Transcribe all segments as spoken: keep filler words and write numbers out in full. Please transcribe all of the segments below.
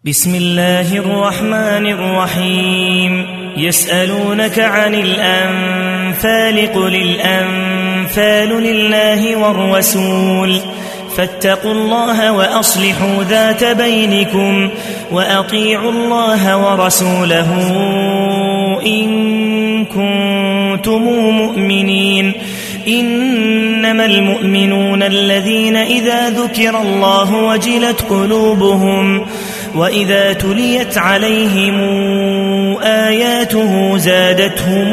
بسم الله الرحمن الرحيم. يسألونك عن الأنفال قل الأنفال لله والرسول فاتقوا الله وأصلحوا ذات بينكم وأطيعوا الله ورسوله إن كنتم مؤمنين. إنما المؤمنون الذين إذا ذكر الله وجلت قلوبهم وإذا تليت عليهم آياته زادتهم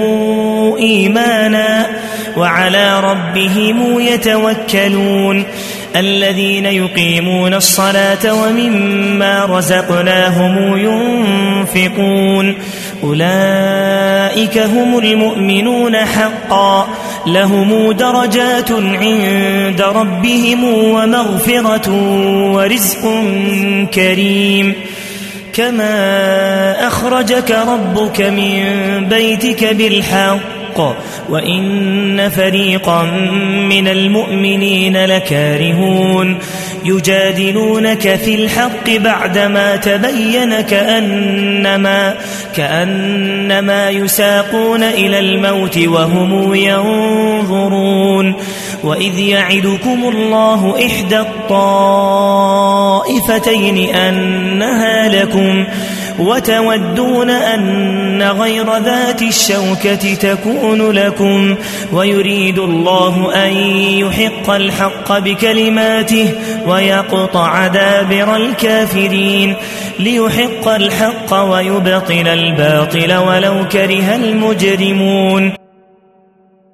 إيمانا وعلى ربهم يتوكلون. الذين يقيمون الصلاة ومما رزقناهم ينفقون أولئك هم المؤمنون حقا لهم درجات عند ربهم ومغفرة ورزق كريم. كما أخرجك ربك من بيتك بالحق وإن فريقا من المؤمنين لكارهون يجادلونك في الحق بعدما تبين كأنما, كأنما يساقون إلى الموت وهم ينظرون. وإذ يعدكم الله إحدى الطائفتين أنها لكم وتودون أن غير ذات الشوكة تكون لكم ويريد الله أن يحق الحق بكلماته ويقطع دابر الكافرين ليحق الحق ويبطل الباطل ولو كره المجرمون.